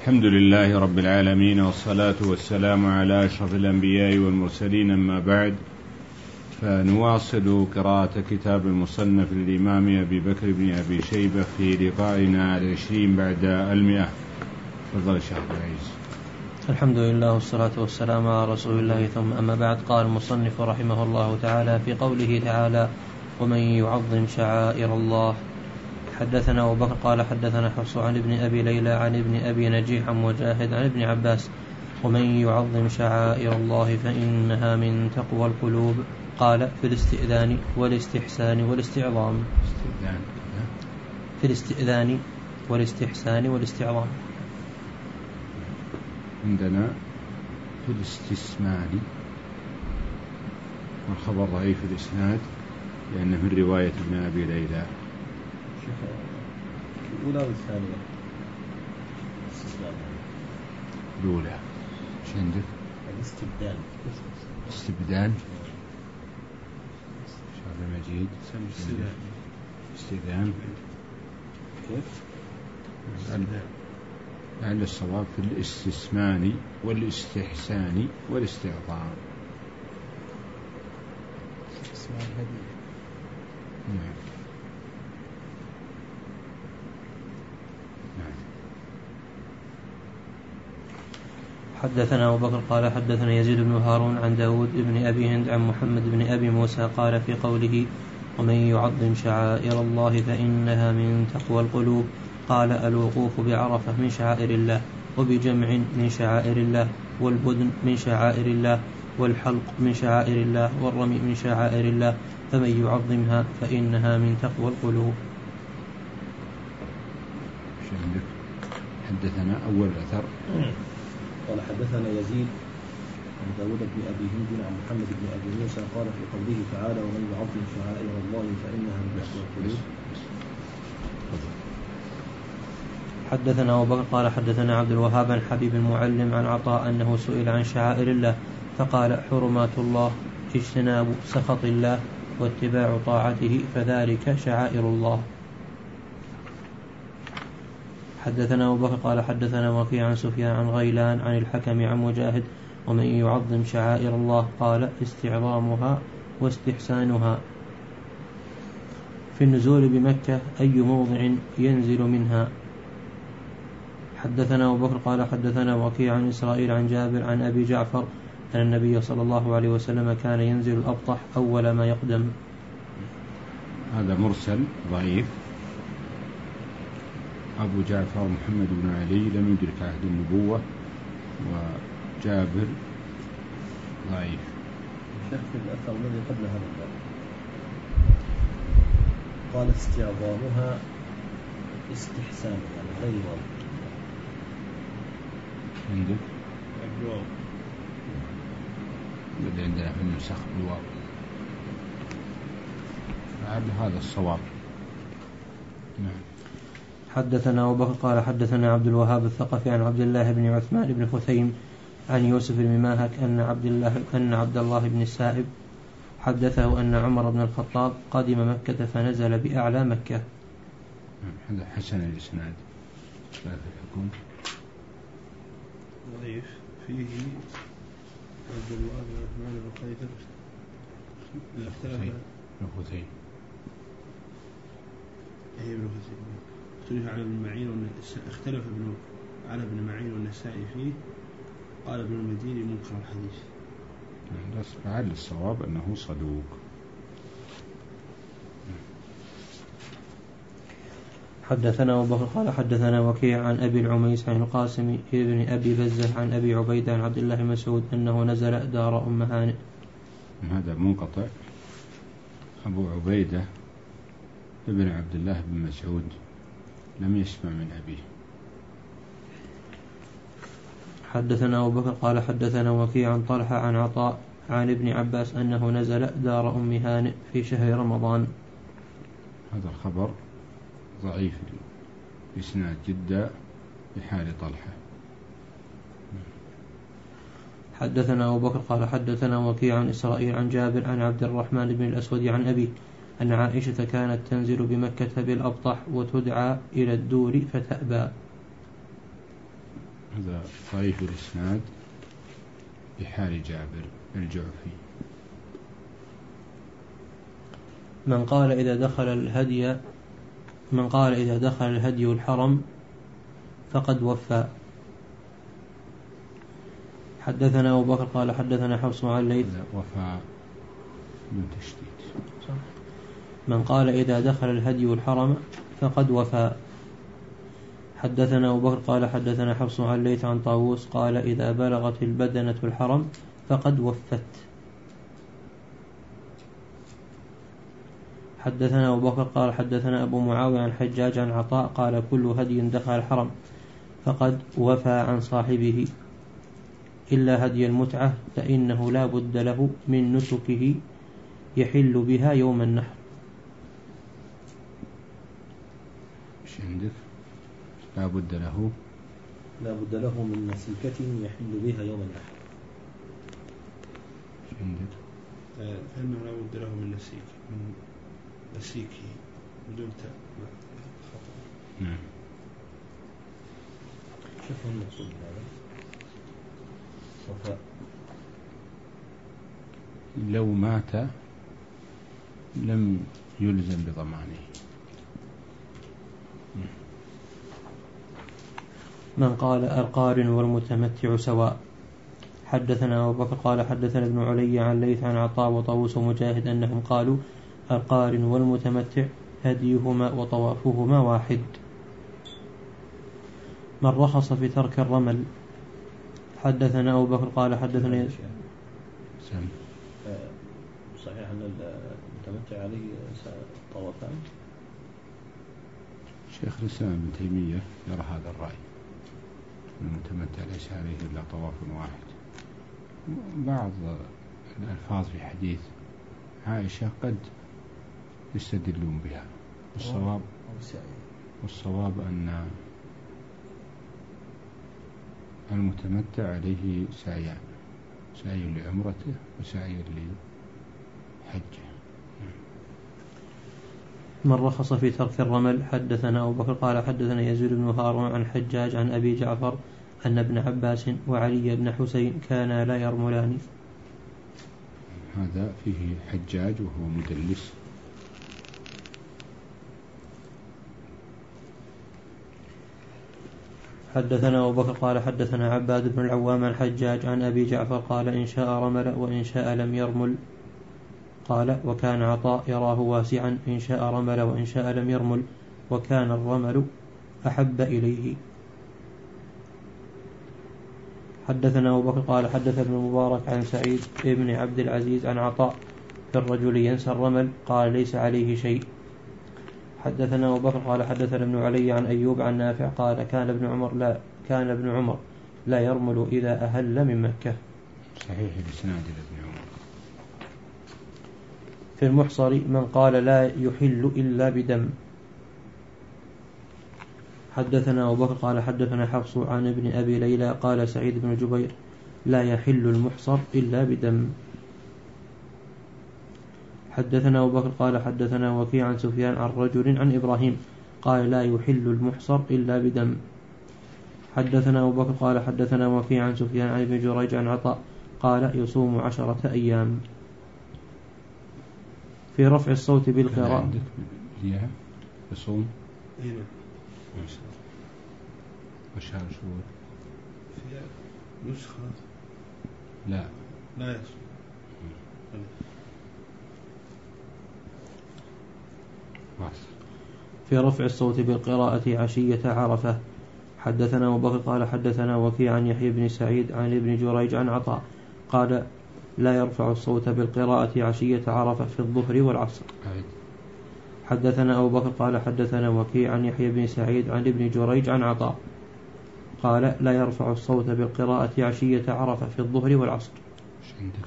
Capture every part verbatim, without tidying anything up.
الحمد لله رب العالمين، والصلاة والسلام على أشرف الأنبياء والمرسلين، أما بعد، فنواصل قراءة كتاب المصنف للإمام أبي بكر بن أبي شيبة في لقائنا العشرين بعد المئة. تفضل شيخ العزيز. الحمد لله والصلاة والسلام على رسول الله، ثم أما بعد. قال المصنف رحمه الله تعالى في قوله تعالى: ومن يعظم شعائر الله. حدثنا أبو بكر قال حدثنا حفص عن ابن أبي ليلى عن ابن أبي نجيح عن مجاهد عن ابن عباس: ومن يعظم شعائر الله فإنها من تقوى القلوب. قال: في الاستئذان والاستحسان والاستعظام. في الاستئذان والاستحسان والاستعظام. عندنا في الاستثمان، والخبر ضعيف في الإسناد لأنه من رواية ابن أبي ليلى. الأولى والثانية. الأولى ايش عندك؟ الاستبدال. استبدال. شعب مجيد. استئذان. كيف؟ لعل الصواب في الاستثمان والاستحسان والاستعظام. استثمان هدي. نعم. حدثنا أبو بكر قال حدثنا يزيد بن هارون عن داود بن أبي هند عن محمد بن أبي موسى قال في قوله: ومن يعظم شعائر الله فإنها من تقوى القلوب. قال: الوقوف بعرفة من شعائر الله، وبجمع من شعائر الله، والبدن من شعائر الله، والحلق من شعائر الله، والرمي من شعائر الله، فمن يعظمها فإنها من تقوى القلوب. حدثنا أول أثر قال حدثنا يزيد عن داود بن أبي هند عن محمد بن أبي موسى قال في قوله تعالى: ومن يعظم شعائر الله فإنها من تقوى القلوب. حدثنا أبو بكر قال حدثنا عبد الوهاب عن حبيب المعلم عن عطاء أنه سئل عن شعائر الله فقال: حرمات الله اجتناب سخط الله واتباع طاعته، فذلك شعائر الله. حدثنا أبو بكر قال حدثنا وكيع عن سفيان عن غيلان عن الحكم عن مجاهد: ومن يعظم شعائر الله قال: استعظامها واستحسانها. في النزول بمكة أي موضع ينزل منها. حدثنا أبو بكر قال حدثنا وكيع عن إسرائيل عن جابر عن أبي جعفر أن النبي صلى الله عليه وسلم كان ينزل الأبطح أول ما يقدم. هذا مرسل ضعيف. أبو جعفر محمد بن علي لم يدرك عهد النبوة، وجابر ضعيف. شيخ الأثر الذي قبل هذا قال استعظامها استحسان، يعني غير واضح. عندك؟ الواو. الذي عندنا في النسخ الواو. هذا الصواب. نعم. حدثنا أبو بكر قال حدثنا عبد الوهاب الثقفي عن عبد الله بن عثمان بن خثيم عن يوسف بن ماهك أن عبد الله أن عبد الله بن السائب حدثه أن عمر بن الخطاب قدم مكة فنزل بأعلى مكة. هذا حسن الإسناد. لا في الحكم ضعيف فيه عبد الله بن عثمان بن خثيم بن خثيم أي بن خثيم اختلف على ابن معين اختلف ابن على ابن معين والنسائي فيه. قال ابن المديني منكر الحديث. بس فعل الصواب أنه صدوق. حدثنا أبو بكر قال حدثنا وكيع عن أبي العميس عن القاسم ابن أبي بزة عن أبي عبيدة عن عبد الله بن مسعود أنه نزل دار أم هانئ. هذا منقطع. أبو عبيدة ابن عبد الله بن مسعود لم يسمع من أبيه. حدثنا أبو بكر قال حدثنا وكيع عن طلحة عن عطاء عن ابن عباس أنه نزل دار أم هانئ في شهر رمضان. هذا الخبر ضعيف الإسناد جدا بحال طلحة. حدثنا أبو بكر قال حدثنا وكيع عن إسرائيل عن جابر عن عبد الرحمن بن الأسود عن أبيه أن عائشة كانت تنزل بمكة بالأبطح وتدعى إلى الدور فتأبى. هذا ضعيف الإسناد بحال جابر الجعفي. من قال إذا دخل الهدي من قال إذا دخل الهدي الحرم فقد وفى. حدثنا أبو بكر قال حدثنا حفص عن الليث وفى من تشديد. من قال إذا دخل الهدي الحرم فقد وفى. حدثنا أبو بكر قال حدثنا حفص عن الليث عن طاووس قال إذا بلغت البدنة الحرم فقد وفت. حدثنا أبو بكر قال حدثنا أبو معاوية عن حجاج عن عطاء قال كل هدي دخل الحرم فقد وفى عن صاحبه إلا هدي المتعة فإنه لا بد له من نسكه يحل بها يوم النحر. ايش عندك؟ لا بد له لا بد له من نسيكة يحل بها يوم النحر. ايش عندك؟ فإنه لا بد له من نسيك من نسيكه بدون تاء. نعم. شوف المقصود هذا وفاء. لو مات لم يلزم بضمانه. من قال القارن والمتمتع سواء. حدثنا أبو بكر قال حدثنا ابن علي عن ليث عن عطاء وطاووس ومجاهد أنهم قالوا القارن والمتمتع هديهما وطوافهما واحد. من رخص في ترك الرمل. حدثنا أبو بكر قال حدثنا سم. صحيح أن المتمتع عليه طوافان. شيخ الإسلام ابن تيمية يرى هذا الرأي، المتمتع ليس عليه إلا طواف واحد. بعض الألفاظ في حديث عائشة قد يستدلون بها، والصواب والصواب أن المتمتع عليه سعيان، سعي لعمرته وسعي لحجه. من رخص في ترك الرمل. حدثنا أبو بكر قال حدثنا يزيد بن هارون عن حجاج عن أبي جعفر أن ابن عباس وعلي بن حسين كانا لا يرملان. هذا فيه حجاج وهو مدلس. حدثنا أبو بكر قال حدثنا عباد بن العوام عن حجاج عن أبي جعفر قال إن شاء رمل وإن شاء لم يرمل. قال وكان عطاء يراه واسعا إن شاء رمل وإن شاء لم يرمل وكان الرمل أحب إليه. حدثنا أبو بكر قال حدث ابن المبارك عن سعيد بن عبد العزيز عن عطاء في الرجل ينسى الرمل قال ليس عليه شيء. حدثنا أبو بكر قال حدثنا ابن علي عن أيوب عن نافع قال كان ابن عمر لا كان ابن عمر لا يرمل إذا أهل من مكة. صحيح الإسناد ابن عمر. في المحصر من قال لا يحل إلا بدم. حدثنا أبو بكر قال حدثنا حفص عن ابن أبي ليلى قال سعيد بن جبير لا يحل المحصر إلا بدم. حدثنا أبو بكر قال حدثنا وكيع عن سفيان عن رجل عن إبراهيم قال لا يحل المحصر إلا بدم. حدثنا أبو بكر قال حدثنا وكيع عن سفيان عن ابن جريج عن عطاء قال يصوم عشرة أيام. في رفع الصوت بالقراءة. يصوم هنا وشهر شهور فيها نسخة لا لا يصوم. في رفع الصوت بالقراءة عشية عرفة. حدثنا أبو بكر قال حدثنا وكيع عن يحيى بن سعيد عن ابن جريج عن عطاء قال لا يرفع الصوت بالقراءة عشية عرفة في الظهر والعصر. حدثنا أبو بكر قال حدثنا وكيع عن يحيى بن سعيد عن ابن جريج عن عطاء قال لا يرفع الصوت بالقراءة عشية عرفة في الظهر والعصر. ايش عندك؟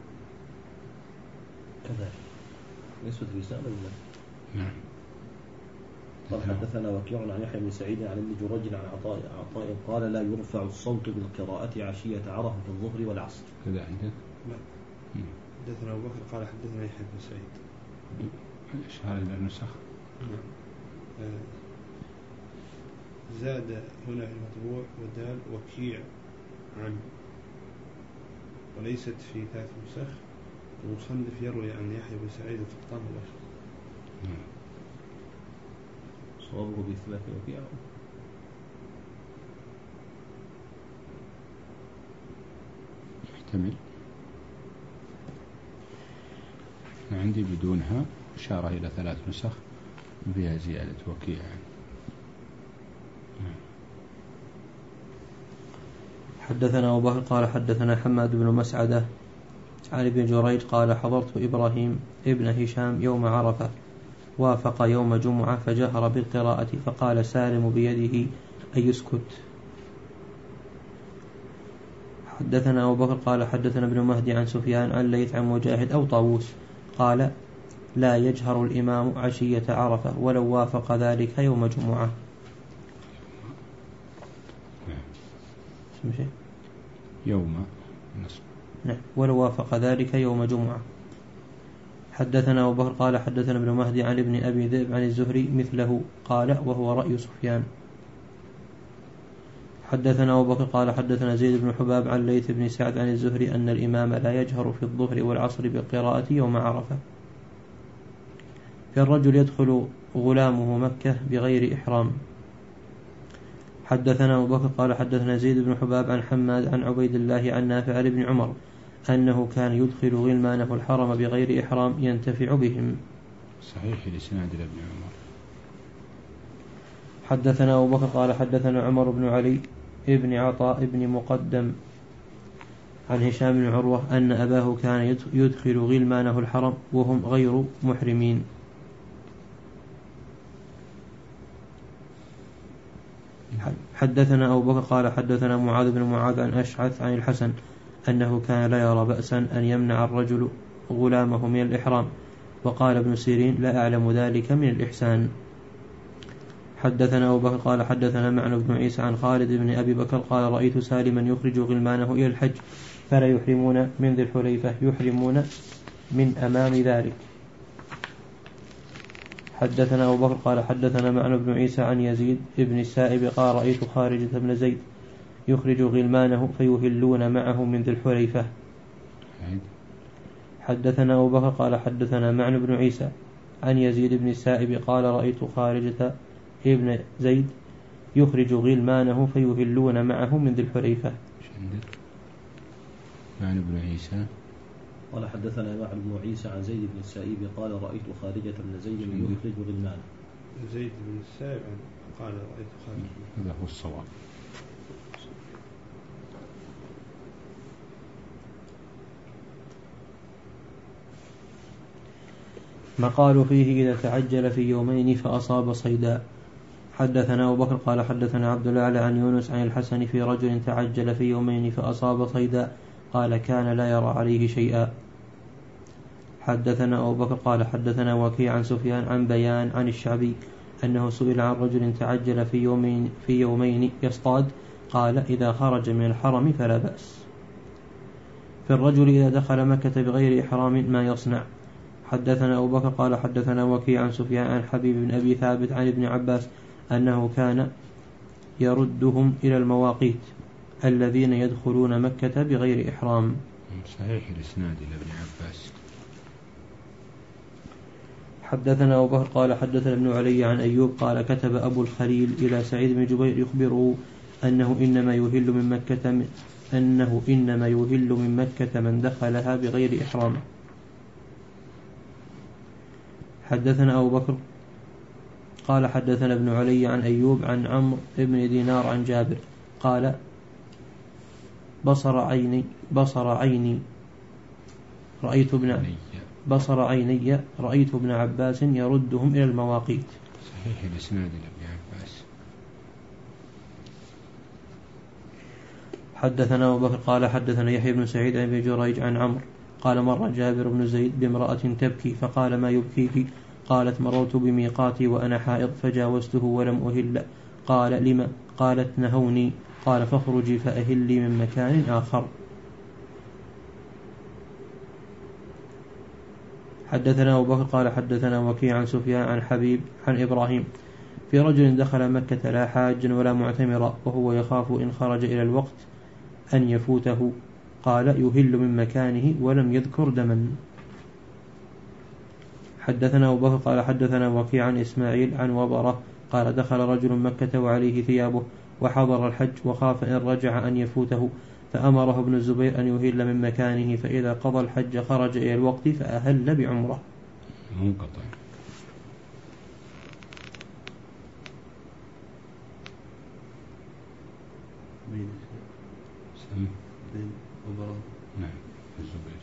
كذا نسبة الإسلام ولا؟ نعم. قال حدثنا وكيع عن يحيى بن سعيد عن ابن جريج عن عطاء عطاء قال لا يرفع الصوت بالقراءة عشية عرفة في الظهر والعصر. كذا عندك؟ لا. حدثنا أبو بكر قال حدثنا يحيى بن سعيد. إيش هذه النسخ؟ نعم. زاد هنا في المطبوع ودال وكيع عن، وليست في ثلاث نسخ. المصنف يروي عن يحيى بن سعيد القطان الأشهر. صوابه بإثبات وكيع يحتمل. عندي بدونها إشارة إلى ثلاث نسخ فيها زيادة وكيع. حدثنا أبو بكر قال حدثنا حماد بن مسعدة عن ابن جريج قال حضرت إبراهيم ابن هشام يوم عرفة وافق يوم جمعة فجهر بالقراءة فقال سالم بيده أن يسكت. حدثنا أبو بكر قال حدثنا ابن مهدي عن سفيان عن ليث عن مجاهد أو طاووس قال لا يجهر الإمام عشية عرفة ولو وافق ذلك يوم جمعة. يوم نعم ولو وافق ذلك يوم جمعة. حدثنا أبو بكر قال حدثنا ابن مهدي عن ابن أبي ذئب عن الزهري مثله قال وهو رأي سفيان. حدثنا أبو بكر قال حدثنا زيد بن حباب عن ليث بن سعد عن الزهري أن الإمام لا يجهر في الظهر والعصر بالقراءة يوم عرفة. في الرجل يدخل غلامه مكة بغير إحرام. حدثنا أبو بكر قال حدثنا زيد بن حباب عن حماد عن عبيد الله عن نافع عن ابن عمر أنه كان يدخل غلمانه الحرم بغير إحرام ينتفع بهم. صحيح الإسناد لابن عمر. حدثنا أبو بكر قال حدثنا عمر بن علي ابن عطاء ابن مقدم عن هشام بن عروة أن أباه كان يدخل غلمانه الحرم وهم غير محرمين. حدثنا أبو بكر قال حدثنا معاذ بن معاذ عن أشعث عن الحسن أنه كان لا يرى بأسا أن يمنع الرجل غلامه من الإحرام. وقال ابن سيرين لا أعلم ذلك من الإحسان. حدثنا أبو بكر قال حدثنا معن بن عيسى عن خالد بن أبي بكر قال رأيت سالما يخرج غلمانه إلى الحج فلا يحرمون من ذي الحليفة يحرمون من أمام ذلك. حدثنا أبو بكر قال حدثنا معن بن عيسى عن يزيد بن السائب قال رأيت خارجة بن زيد يخرج غلمانه فيهلون معه من ذي الحليفة. حدثنا أبو بكر قال حدثنا معن بن عيسى عن يزيد بن السائب قال رأيت خارجة ابن زيد يخرج غلمانه فيهلون معه من ذي الحليفة. معن بن عيسى قال حدثنا معن بن عيسى عن زيد بن السائب قال رأيت خارجة بن زيد يخرج غلمانه. زيد بن السائب قال رأيت خارجة. هذا هو الصواب. ما قالوا فيه إذا تعجل في يومين فأصاب صيدا. حدثنا أبو بكر قال حدثنا عبد الأعلى عن يونس عن الحسن في رجل تعجل في يومين فأصاب صيدا قال كان لا يرى عليه شيئا. حدثنا أبو بكر قال حدثنا وكيع عن سفيان عن بيان عن الشعبي أنه سئل عن رجل تعجل في يومين, في يومين يصطاد قال إذا خرج من الحرم فلا بأس. في الرجل إذا دخل مكة بغير إحرام ما يصنع. حدثنا أبو بكر قال حدثنا وكيع عن سفيان عن حبيب بن أبي ثابت عن ابن عباس أنه كان يردهم إلى المواقيت الذين يدخلون مكة بغير إحرام. صحيح الإسناد إلى ابن عباس. حدثنا أبو بكر قال حدثنا ابن علي عن أيوب قال كتب أبو الخليل إلى سعيد بن جبير يخبره أنه إنما يهل من مكة أنه إنما يهل من مكة من دخلها بغير إحرام. حدثنا أبو بكر قال حدثنا ابن علي عن أيوب عن عمرو بن دينار عن جابر قال بصر عيني بصر عيني رأيت ابن بصر عيني رأيت ابن عباس يردهم إلى المواقيت. صحيح الإسناد لابن عباس. حدثنا أبو بكر قال حدثنا يحيى بن سعيد عن ابن جريج عن عمرو قال مر جابر بن زيد بامرأة تبكي فقال ما يبكيك؟ قالت مررت بميقاتي وأنا حائض فجاوزته ولم أهل. قال لما؟ قالت نهوني. قال فاخرجي فأهلي من مكان آخر. حدثنا أبو بكر قال حدثنا وكيع عن سفيان عن حبيب عن إبراهيم في رجل دخل مكة لا حاجا ولا معتمرا وهو يخاف إن خرج إلى الوقت أن يفوته، قال يهل من مكانه ولم يذكر دما. حدثنا أبو بكر قال حدثنا وكيع عن إسماعيل عن وبرة قال دخل رجل مكة وعليه ثيابه وحضر الحج وخاف إن رجع أن يفوته، فأمره ابن الزبير أن يهل من مكانه، فإذا قضى الحج خرج إلى الوقت فأهل بعمره. منقطع. بين سم بين وبراء. نعم الزبير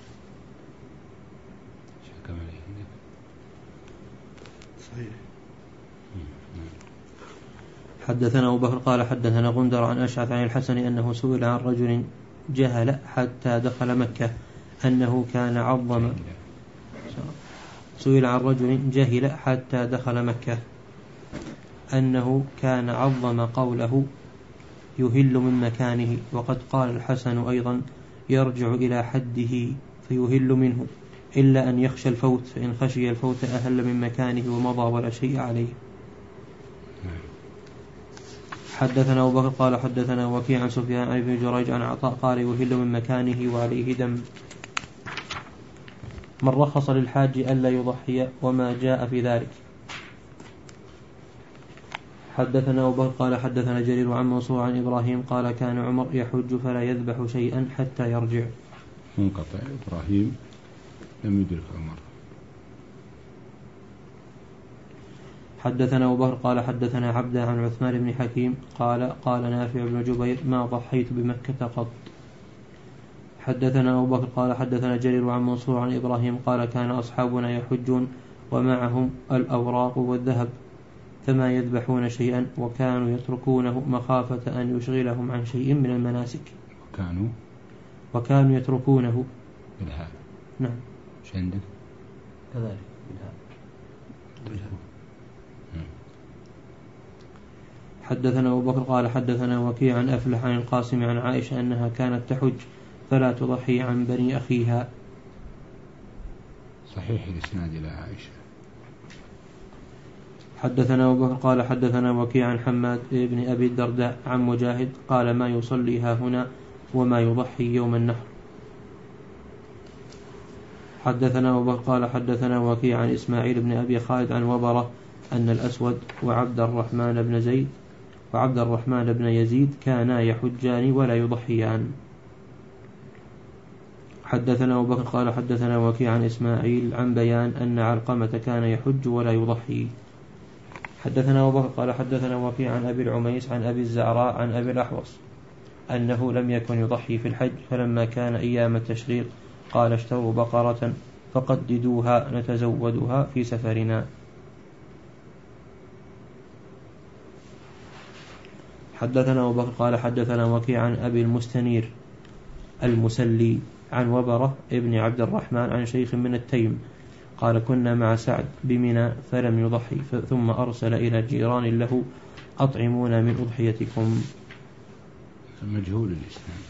شكم عليه عندك صحيح. حدثنا أبو بكر قال حدثنا غندر عن أشعث عن الحسن أنه سئل عن رجل جهل حتى دخل مكة أنه كان عظم سئل عن رجل جهل حتى دخل مكة أنه كان عظم قوله يهل من مكانه، وقد قال الحسن أيضا يرجع إلى حده فيهل منه إلا أن يخشى الفوت، فإن خشي الفوت أهل من مكانه ومضى ولا شيء عليه. حدثنا أبو بكر قال حدثنا وكيع عن سفيان عن ابن جريج عن عطاء قال يهل من مكانه وعليه دم. من رخص للحاج ألا يضحي وما جاء في ذلك. حدثنا أبو بكر قال حدثنا جرير عن منصور عن إبراهيم قال كان عمر يحج فلا يذبح شيئا حتى يرجع. منقطع. إبراهيم لم يدرك عمر. حدثنا أبو بكر قال حدثنا عبده عن عثمان بن حكيم قال قال نافع بن جبير ما ضحيت بمكة قط. حدثنا أبو بكر قال حدثنا جرير عن منصور عن إبراهيم قال كان أصحابنا يحجون ومعهم الأوراق والذهب فما يذبحون شيئا وكانوا يتركونه مخافة أن يشغلهم عن شيء من المناسك. وكانوا وكانوا يتركونه بالهاء. نعم. ايش عندك؟ كذلك بالهاء. بالهاء. حدثنا أبو بكر قال حدثنا وكيع عن أفلح عن القاسم عن عائشة أنها كانت تحج فلا تضحي عن بني أخيها. صحيح الإسناد إلى عائشة. حدثنا أبو بكر قال حدثنا وكيع عن حماد بن أبي الدرداء عن مجاهد قال ما يصلي ها هنا وما يضحي يوم النحر. حدثنا أبو بكر قال حدثنا وكيع عن إسماعيل بن أبي خالد عن وبرة أن الأسود وعبد الرحمن بن زيد وعبد الرحمن بن يزيد كانا يحجان ولا يضحيان. حدثنا أبو بكر قال حدثنا وكيع عن إسماعيل عن بيان أن علقمة كان يحج ولا يضحي. حدثنا أبو بكر قال حدثنا وكيع عن أبي العميس عن أبي الزعراء عن أبي الأحوص أنه لم يكن يضحي في الحج، فلما كان أيام التشريق قال اشتروا بقرة فقددوها نتزودها في سفرنا. حدثنا أبو بكر قال حدثنا وكيع عن أبي المستنير المسلي عن وبرة ابن عبد الرحمن عن شيخ من التيم قال كنا مع سعد بمنى فلم يضحي ثم أرسل إلى جيران له أطعمونا من أضحيتكم. مجهول الإسلام.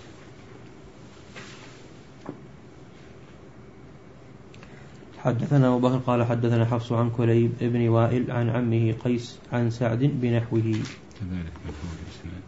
حدثنا أبو بكر قال حدثنا حفص عن كليب ابن وائل عن عمه قيس عن سعد بنحوه. كذلك مجهول الإسناد.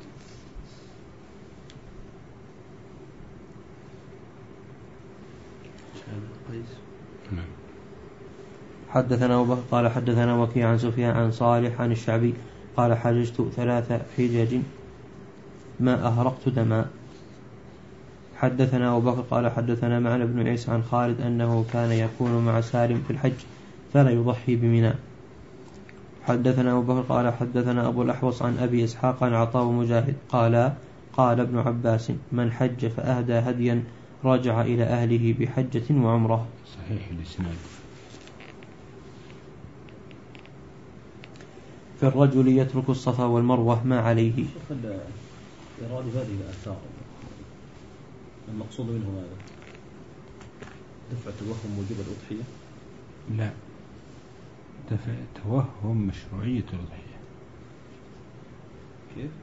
قيس. نعم. حدثنا أبو بكر قال حدثنا وكيع عن سفيان عن صالح عن الشعبي قال حججت ثلاث حجج ما أهرقت دما. حدثنا أبو بكر قال حدثنا معن بن عيسى عن خالد أنه كان يكون مع سالم في الحج فلا يضحي بمنى. حدثنا أبو بكر قال حدثنا أبو الأحوص عن أبي إسحاق عن عطاء مجاهد قال قال ابن عباس من حج فأهدى هديا رجع إلى أهله بحجة وعمرة. صحيح الإسناد. في الرجل يترك الصفا والمروة ما عليه. إرادة هذه الآثار المقصود منه هذا دفع توهم وجوب الأضحية؟ لا، دفع توهم مشروعية الأضحية. كيف؟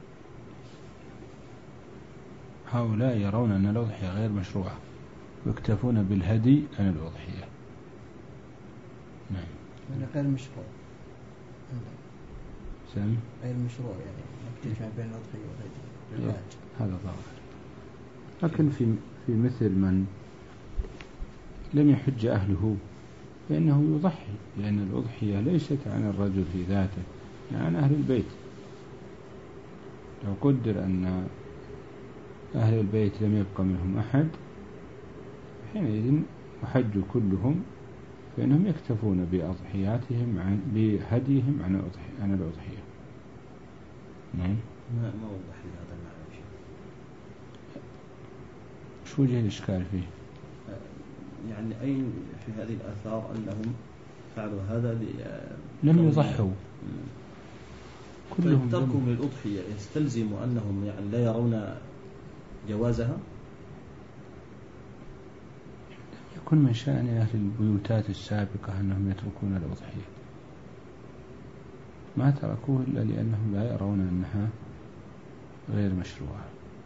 هؤلاء يرون أن الأضحية غير مشروعة ويكتفون بالهدي عن الأضحية. نعم. غير مشروع. سم غير مشروع يعني تجمع بين الأضحية والهدي هذا ظاهر. لكن في في مثل من لم يحج أهله فإنه يضحي، لأن الأضحية ليست عن الرجل في ذاته، عن أهل البيت. لو قدر أن أهل البيت لم يبق منهم أحد حينئذ وحجوا كلهم، فإنهم يكتفون بأضحياتهم عن بهديهم عن الأضحية عن الأضحية. نعم. ما ما وضح لي هذا المعنى شيء. شو وجه الإشكال فيه؟ يعني أين في هذه الآثار أنهم فعلوا هذا لم يضحوا كلهم؟ تركهم للأضحية يستلزم أنهم يعني لا يرون جوازها؟ يكون من شأن أهل البيوتات السابقة أنهم يتركون الأضحية، ما تركوه إلا لأنهم لا يرون أنها غير مشروعة.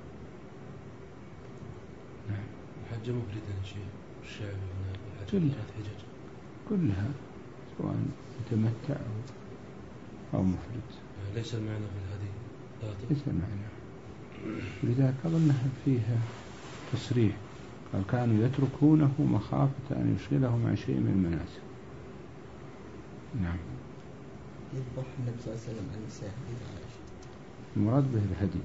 نعم. الحج مفردة شيء الشعب هنا كلها كلها سواء متمتع أو مفرد. ليس المعنى في الهدي ذاته. ليس المعنى، ولذلك أظنها فيها تصريح قال كانوا يتركونه مخافة أن يشغلهم عن شيء من المناسك. نعم. يذبح النبي صلى الله عليه وسلم عن النساء. المراد به الهدي.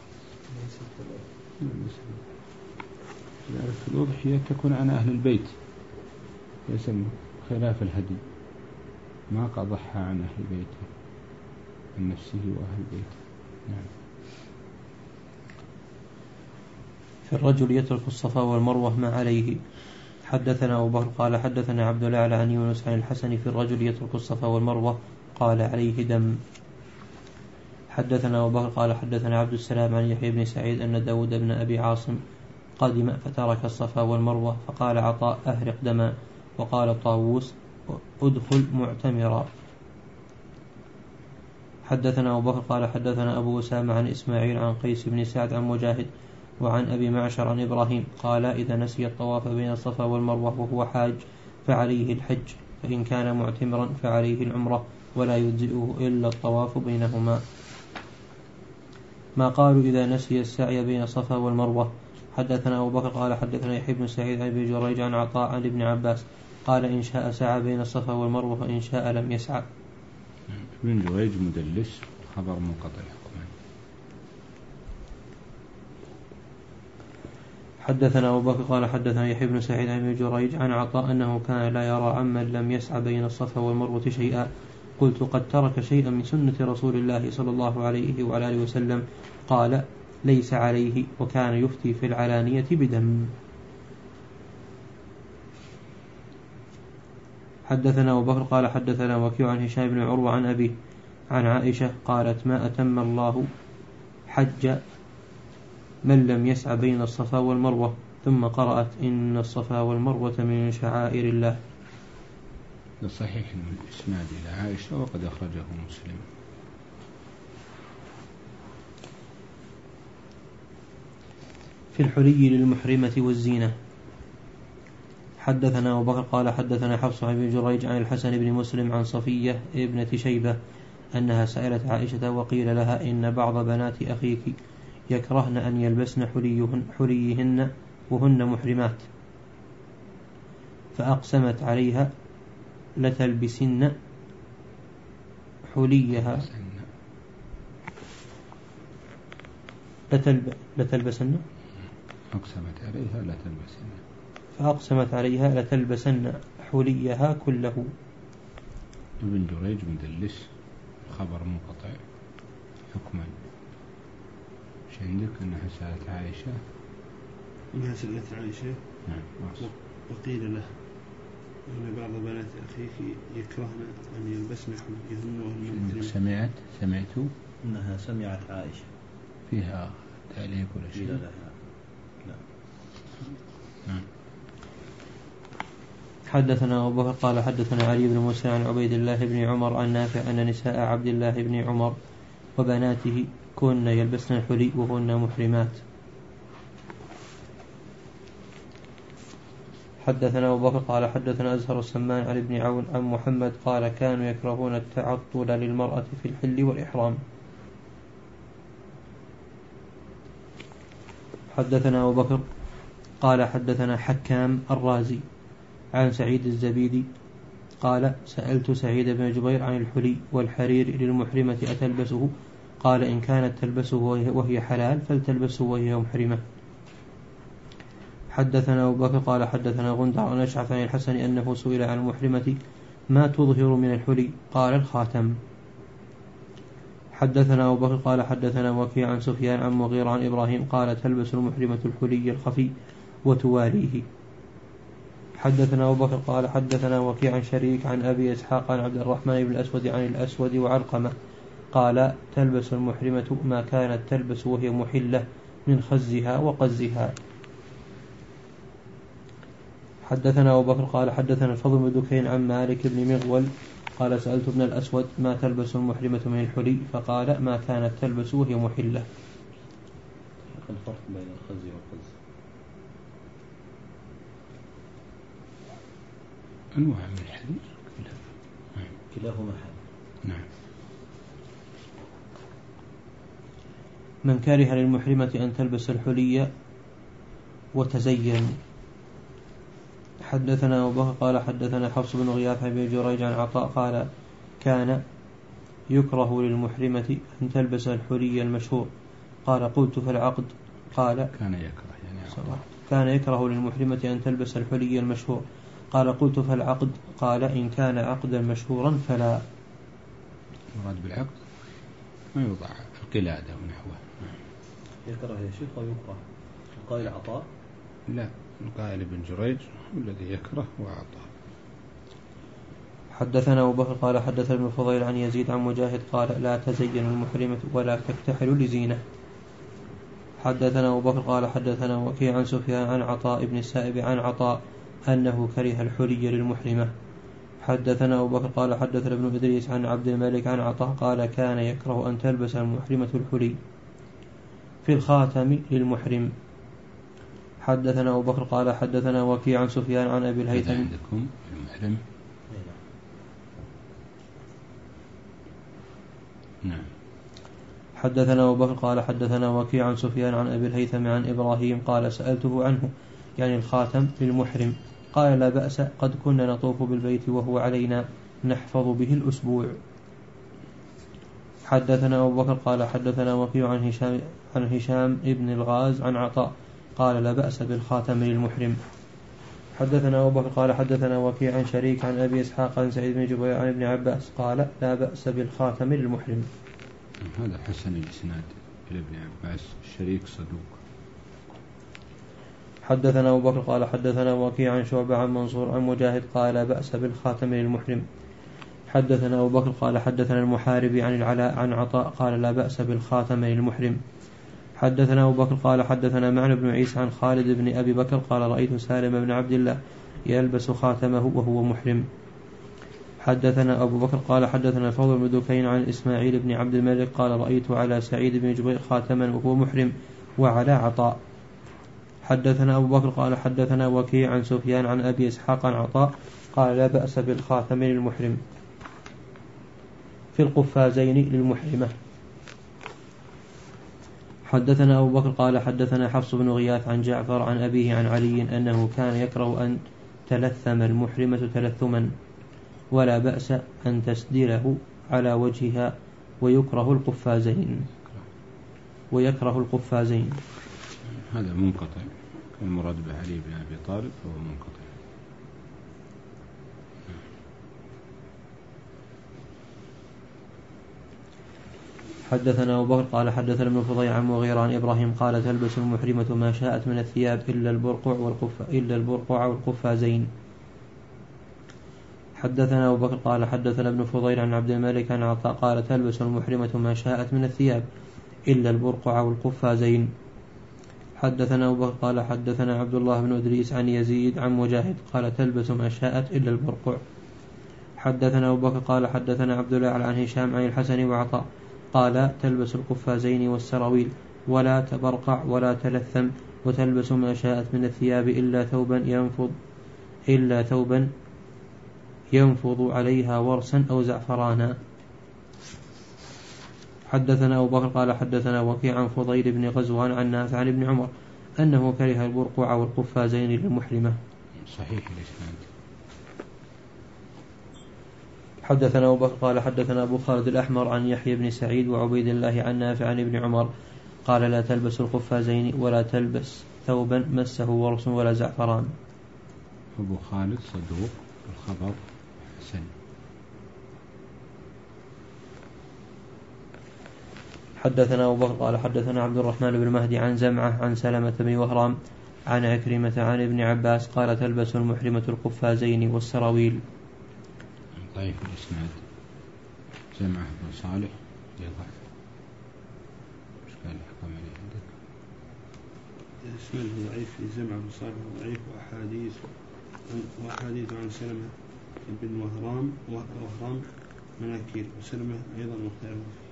لذلك الأضحية تكون عن أهل البيت، ليس خلاف الهدي، ما قد ضحى عن أهل بيته عن نفسه وأهل بيته. نعم. في الرجل يترك الصفا والمروة ما عليه. حدثنا أبو بكر قال حدثنا عبد الأعلى عن يونس عن الحسن في الرجل يترك الصفا والمروة قال عليه دم. حدثنا أبو بكر قال حدثنا عبد السلام عن يحيى بن سعيد أن داود بن أبي عاصم قدم فترك الصفا والمروة فقال عطاء أهرق دما، وقال طاووس أدخل معتمرا. حدثنا أبو بكر قال حدثنا أبو أسامة عن إسماعيل عن قيس بن سعد عن مجاهد وعن أبي معشر عن إبراهيم قال إذا نسي الطواف بين الصفا والمروة وهو حاج فعليه الحج، فإن كان معتمرا فعليه العمرة ولا يجزئه إلا الطواف بينهما. ما قالوا إذا نسي السعي بين الصفا والمروة. حدثنا أبو بكر قال حدثنا يحيى بن سعيد عن أبي جريج عن عطاء عن ابن عباس قال إن شاء سعى بين الصفا والمروة فإن شاء لم يسعى. ابن جريج مدلس خبر منقطع. حدثنا أبو بكر قال حدثنا يحيى بن سعيد عن أبي جريج عن عطاء أنه كان لا يرى عمن لم يسعى بين الصفا والمروة شيئا. قلت قد ترك شيئا من سنة رسول الله صلى الله عليه وعلى آله وسلم. قال ليس عليه وكان يفتي في العلانية بدم. حدثنا أبو بكر قال حدثنا وكيع عن هشام بن عروة عن أبيه عن عائشة قالت ما أتم الله حج من لم يسعى بين الصفا والمروة، ثم قرأت إن الصفا والمروة من شعائر الله. صحيح الإسناد إلى عائشة وقد أخرجه مسلم. في الحلي للمحرمة والزينة. حدثنا أبو بكر قال حدثنا حفص عن ابن جريج عن الحسن بن مسلم عن صفية ابنة شيبة أنها سألت عائشة وقيل لها إن بعض بنات أخيك يكرهن أن يلبسن حليهن, حليهن وهن محرمات، فأقسمت عليها لتلبسن حليها لتلب لتلبسن أقسمت عليها لتلبسن فأقسمت عليها لتلبسن حليها كله. ابن جريج مدلس خبر منقطع حكما. ايش عندك؟ أنها سألت عائشة أنها سألت عائشة نعم. وقيل له أن بعض بنات أخيك يكرهن أن يلبسن حليهن وهن محرمات. سمعت سمعت أنها سمعت عائشة فيها تعليق ولا شيء؟ لا لا لا. نعم. حدثنا أبو بكر قال حدثنا علي بن موسى عن عبيد الله بن عمر عن نافع أن نساء عبد الله بن عمر وبناته كن يلبسن الحلي وهن محرمات. حدثنا أبو بكر قال حدثنا أزهر السمان عن ابن عون عن محمد قال كانوا يكرهون التعطل للمرأة في الحل والإحرام. حدثنا أبو بكر قال حدثنا حكام الرازي عن سعيد الزبيدي قال سألت سعيد بن جبير عن الحلي والحرير للمحرمة أتلبسه؟ قال إن كانت تلبسه وهي حلال فلتلبسه وهي محرمة. حدثنا أبو بكر قال حدثنا غندر عن أشعث عن الحسن أنه سئل عن المحرمة ما تظهر من الحلي؟ قال الخاتم. حدثنا أبو بكر قال حدثنا وكيع عن سفيان عن مغير عن إبراهيم قال تلبس المحرمة الحلي الخفي وتواليه. حدثنا أبو بكر قال حدثنا وكيع عن شريك عن أبي إسحاق عن عبد الرحمن بن الأسود عن الأسود وعلقمة قال تلبس المحرمة ما كانت تلبس وهي محلة من خزها وقزها. حدثنا أبو بكر قال حدثنا الفضل بن دكين عن مالك بن مغول قال سألت ابن الأسود ما تلبس المحرمة من الحلي؟ فقال ما كانت تلبس وهي محلة. الفرق بين الخز والقز؟ أنواع من الحرير كلاهما حال. نعم. من كره للمحرمة أن تلبس الحلي وتزين. حدثنا أبو بكر قال حدثنا حفص بن غياث بن جريج عن عطاء قال كان يكره للمحرمة أن تلبس الحلي المشهور. قال قلت فالعقد؟ قال كان يكره يعني كان يكره للمحرمة أن تلبس الحلي المشهور. قال قلت فالعقد؟ قال إن كان عقدا مشهورا فلا. المراد بالعقد ما يوضع القلادة ونحوه. يكره يا شيخ ويكره القائل عطاء؟ لا، القائل ابن جريج الذي يكره وعطاء. حدثنا أبو بكر قال حدثنا ابن فضيل عن يزيد عن مجاهد قال لا تزين المحرمة ولا تكتحل لزينة. حدثنا أبو بكر قال حدثنا وكيع عن سفيان عن عطاء بن السائب عن عطاء أنه كره الحلي للمحرمة. حدثنا أبو بكر قال حدثنا ابن إدريس عن عبد الملك عن عطاء قال كان يكره أن تلبس المحرمة الحلي في الخاتم للمحرم. حدثنا أبو بكر قال حدثنا وكيع عن سفيان عن أبي الهيثم. عندكم المحرم؟ نعم. حدثنا أبو بكر قال حدثنا وكيع عن سفيان عن أبي الهيثم عن إبراهيم قال سألته عنه يعني الخاتم للمحرم قال لا بأس قد كنا نطوف بالبيت وهو علينا نحفظ به الأسبوع. حدثنا أبو بكر قال حدثنا وكيع عن هشام عن هشام ابن الغاز عن عطاء قال لا بأس بالخاتم للمحرم. حدثنا أبو بكر قال حدثنا وكيع عن شريك عن أبي إسحاق عن سعيد بن جبير عن ابن عباس قال لا بأس بالخاتم للمحرم. هذا حسن الإسناد لابن عباس الشريك صدوق. حدثنا أبو بكر قال حدثنا وكيع عن شعبة عن منصور عن مجاهد قال لا بأس بالخاتم للمحرم. حدثنا أبو بكر قال حدثنا المحارب عن العلاء عن عطاء قال لا بأس بالخاتم للمحرم. حدثنا أبو بكر قال حدثنا معن بن عيسى عن خالد بن أبي بكر قال رأيت سالم بن عبد الله يلبس خاتمه وهو محرم. حدثنا أبو بكر قال حدثنا الفضل بن دكين عن إسماعيل بن عبد الملك قال رأيت على سعيد بن جبير خاتما وهو محرم وعلى عطاء. حدثنا أبو بكر قال حدثنا وكيع عن سفيان عن أبي إسحاق عن عطاء قال لا بأس بالخاتم للمحرم في القفازين للمحرمة. حدثنا أبو بكر قال حدثنا حفص بن غياث عن جعفر عن أبيه عن علي أنه كان يكره أن تلثم المحرمة تلثما ولا بأس أن تسدله على وجهها ويكره القفازين ويكره القفازين. هذا منقطع. المراد بعلي بن أبي طالب هو منقطع. حدثنا أبو بكر قال حدثنا ابن فضيل عن مغيرة عن إبراهيم قال تلبس المحرمة ما شاءت من الثياب إلا البرقع والقف إلا البرقع والقفازين. حدثنا أبو بكر قال حدثنا ابن فضيل عن عبد الملك عن عطاء قال تلبس المحرمة ما شاءت من الثياب إلا البرقع والقفازين. حدثنا أبو بكر قال حدثنا عبد الله بن إدريس عن يزيد عن مجاهد قال تلبس ما شاءت إلا البرقع. حدثنا أبو بكر قال حدثنا عبد الله عن هشام عن الحسن وعطاء قال تلبس القفازين والسراويل ولا تبرقع ولا تلثم وتلبس ما شاءت من الثياب إلا ثوبا ينفض إلا ثوبا ينفض عليها ورسا أو زعفرانا. حدثنا أبو بكر قال حدثنا وكيع عن فضيل بن غزوان عن نافع عن ابن عمر أنه كره البرقع والقفازين للمحرمة. صحيح الإسناد. حدثنا أبو بكر قال حدثنا أبو خالد الأحمر عن يحيى بن سعيد وعبيد الله عن نافع عن ابن عمر قال لا تلبس القفازين ولا تلبس ثوبا مسه ورس ولا زعفران. أبو خالد صدوق الخبر حسن. حدثنا أبو بكر قال حدثنا عبد الرحمن بن مهدي عن زمعة عن سلمة بن وهرام عن عكرمة عن ابن عباس قال تلبس المحرمة القفازين والسراويل. ضعيف الإسناد. زمعة بن صالح يضعف. ايش قال الحكم عليه عندك؟ اسناده ضعيف في زمعة بن صالح ضعيف وأحاديث وأحاديث عن سلمة بن وهرام وهرام مناكير وسلمة أيضا مختلف فيه.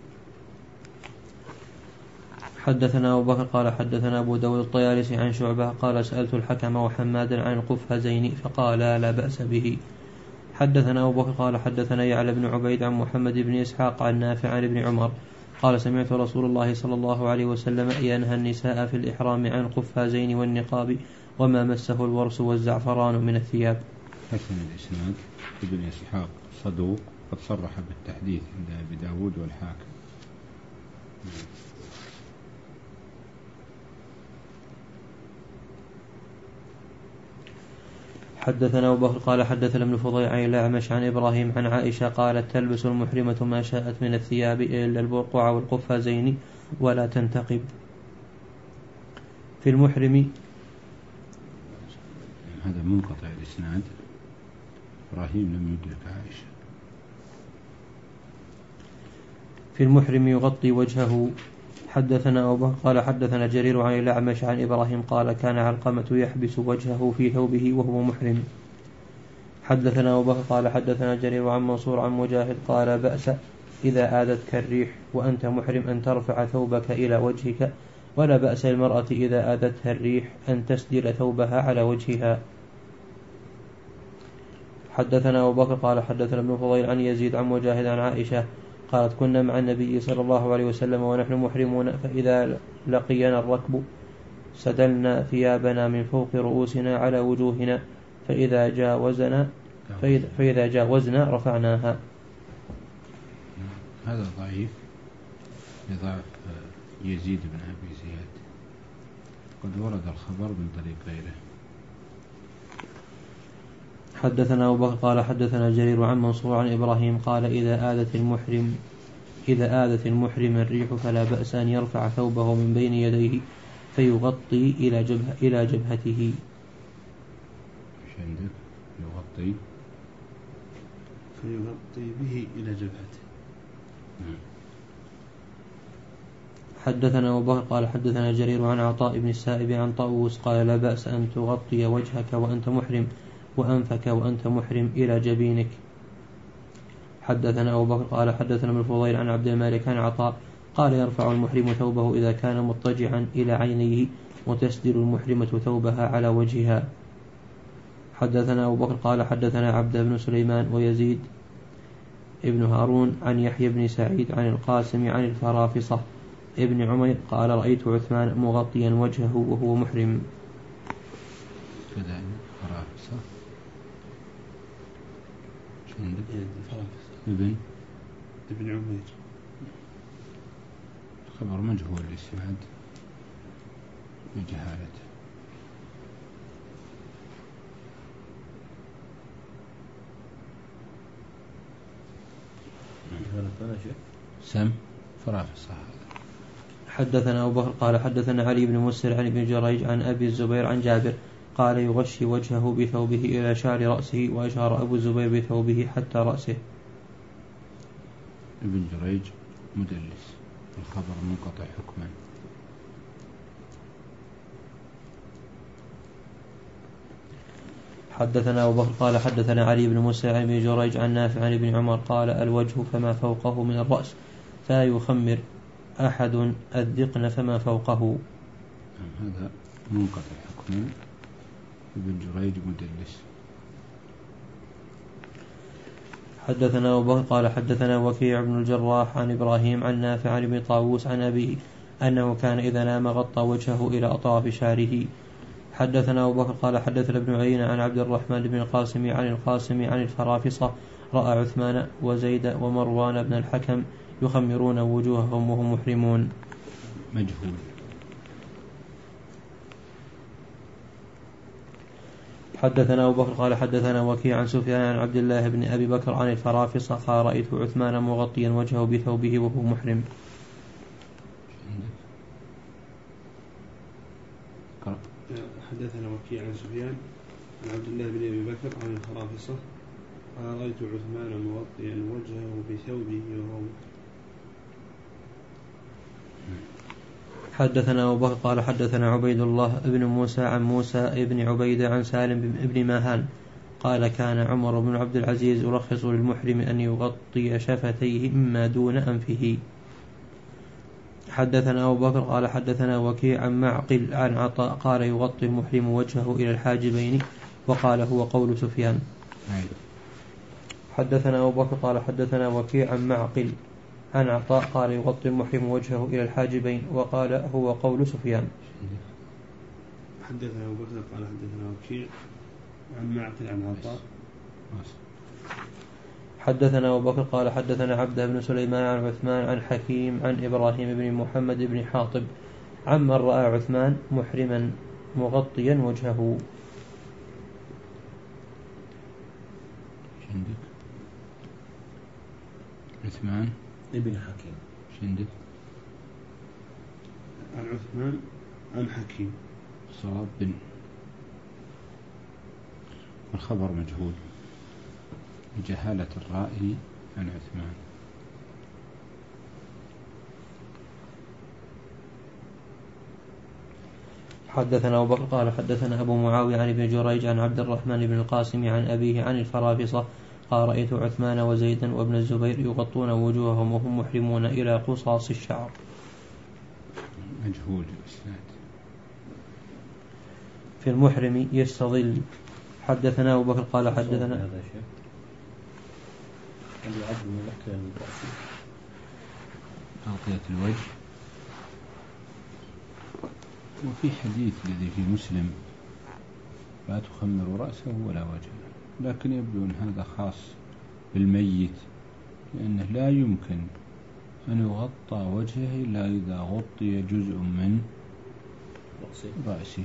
حدثنا أبو بكر قال حدثنا أبو داود الطيالسي عن شعبة قال سألت الحكم وحمادا عن القفازين فقال لا بأس به. حدثنا أبو بكر قال حدثنا يعلى بن عبيد عن محمد بن إسحاق عن نافع عن ابن عمر قال سمعت رسول الله صلى الله عليه وسلم ينهى النساء في الإحرام عن القفازين والنقاب وما مسه الورس والزعفران من الثياب. حسن الإسناد. ابن إسحاق صدوق قد صرح بالتحديث عند أبي داود والحاكم. حدثنا أبو بكر قال حدثنا ابن فضيل عن الأعمش عن إبراهيم عن عائشة قالت تلبس المحرمة ما شاءت من الثياب إلا البرقع والقفازين ولا تنتقب. في المحرم هذا منقطع الإسناد. إبراهيم لم يدرك عائشة. في المحرم يغطي وجهه. حدثنا أبو بكر قال حدثنا جرير عن الأعمش عن إبراهيم قال كان علقمة يحبس وجهه في ثوبه وهو محرم. حدثنا أبو بكر قال حدثنا جرير عن منصور عن مجاهد قال بأس إذا آذتك الريح وأنت محرم أن ترفع ثوبك إلى وجهك ولا بأس المرأة إذا آذتها الريح أن تسدل ثوبها على وجهها. حدثنا أبو بكر قال حدثنا ابن فضيل عن يزيد عن مجاهد عن عائشة قالت كنا مع النبي صلى الله عليه وسلم ونحن محرمون فإذا لقينا الركب سدلنا ثيابنا من فوق رؤوسنا على وجوهنا فإذا جاوزنا فإذا, فإذا جاوزنا رفعناها. هذا ضعيف لضعف يزيد بن أبي زياد. قد ورد الخبر من طريق غيره. حدثنا أبو بكر قال حدثنا جرير عن منصور عن إبراهيم قال إذا آذت المحرم إذا آذت المحرم الريح فلا بأس أن يرفع ثوبه من بين يديه فيغطي إلى جبهة إلى جبهته. إيش عندك؟ يغطي فيغطي به إلى جبهته. حدثنا أبو بكر قال حدثنا جرير عن عطاء بن السائب عن طاووس قال لا بأس أن تغطي وجهك وأنت محرم وأنفك وأنت محرم إلى جبينك. حدثنا أبو بكر قال حدثنا ابن فضيل عن عبد الملك عن عطاء قال يرفع المحرم ثوبه إذا كان مضطجعا إلى عينيه وتسدل المحرمة ثوبها على وجهها. حدثنا أبو بكر قال حدثنا عبد بن سليمان ويزيد ابن هارون عن يحيى بن سعيد عن القاسم عن الفرافصة ابن عمير قال رأيت عثمان مغطيا وجهه وهو محرم. كذلك فرافصة ابن ابن عمير خبر مجهول الإسناد بجهالته. سم فرافصة. حدثنا أبو بكر قال حدثنا علي بن مسر عن ابن جريج عن أبي الزبير عن جابر قال يغشي وجهه بثوبه إلى شعر رأسه وأشار أبو الزبير بثوبه حتى رأسه. ابن جريج مدلس الخبر منقطع حكما. حدثنا أبو بكر قال حدثنا علي بن مسر عن ابن جريج عن نافع عن ابن عمر قال الوجه فما فوقه من الرأس فلا يخمر أحد الذقن فما فوقه. هذا منقطع حكما ابن جريج مدلس. حدثنا أبو بكر قال حدثنا وكيع بن الجراح عن إبراهيم عن نافع عن ابن طاووس عن أبيه أنه كان إذا نام غطى وجهه إلى أطراف شعره. حدثنا أبو بكر قال حدثنا ابن عيينة عن عبد الرحمن بن القاسم عن القاسم عن الفرافصة رأى عثمان وزيد ومروان بن الحكم يخمرون وجوههم وهم محرمون. مجهول. حدثنا أبو بكر قال حدثنا وكيع عن سفيان عن عبد الله بن أبي بكر عن الفرافصة قال رأيت عثمان مغطيا وجهه بثوبه وهو محرم. حدثنا وكيع عن سفيان عن عبد الله بن أبي بكر عن الفرافصة قال رأيت عثمان مغطيا وجهه بثوبه وهو محرم. حدثنا أبو بكر قال حدثنا عبيد الله بن موسى عن موسى بن عبيدة عن سالم بن ماهان قال كان عمر بن عبد العزيز يرخص للمحرم أن يغطي شفتيه مما دون أنفه. حدثنا أبو بكر قال حدثنا وكيع عن معقل عن عطاء قال يغطي المحرم وجهه إلى الحاجبين وقال هو قول سفيان. حدثنا أبو بكر قال حدثنا وكيع عن معقل عن عطاء قال يغطي المحرم وجهه إلى الحاجبين وقال هو قول سفيان. حدثنا أبو بكر قال حدثنا وكيع عن معقل عن عطاء. حدثنا أبو بكر قال حدثنا عبده بن سليمان عن عثمان عن حكيم عن إبراهيم بن محمد بن حاطب عمن رأى عثمان محرما مغطيا وجهه. شندك عثمان ابن حكيم. شندك عن عثمان عن حكيم. صواب بن الخبر مجهول بجهالة الرائي عن عثمان. حدثنا أبو بكر قال حدثنا أبو معاوية عن ابن جريج عن عبد الرحمن بن القاسم عن أبيه عن الفرافصة قال رأيت عثمان وزيدا وابن الزبير يغطون وجوههم وهم محرمون إلى قصاص الشعر. مجهول الإسناد. في المحرم يستظل. حدثنا أبو بكر قال حدثنا هذا شيء عند العبد الملك الرأسي تغطية الوجه. وفي حديث الذي في مسلم لا تخمر رأسه ولا وجهه، لكن يبدو أن هذا خاص بالميت لأنه لا يمكن أن يغطى وجهه إلا إذا غطي جزء من رأسه.